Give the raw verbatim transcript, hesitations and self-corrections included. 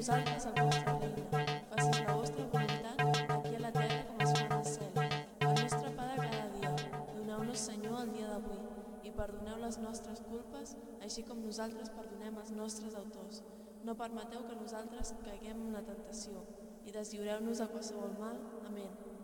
vosaltres el vostre regne. Facis la vostra voluntat, aquí a la terra com es fa en el cel. El nostre pa de cada dia, doneu-nos, Senyor, el dia d'avui, i perdoneu les nostres culpes, així com nosaltres perdonem als nostres autors. No permeteu que nosaltres caiguem en la tentació, i deslliureu-nos de qualsevol mal. Amén.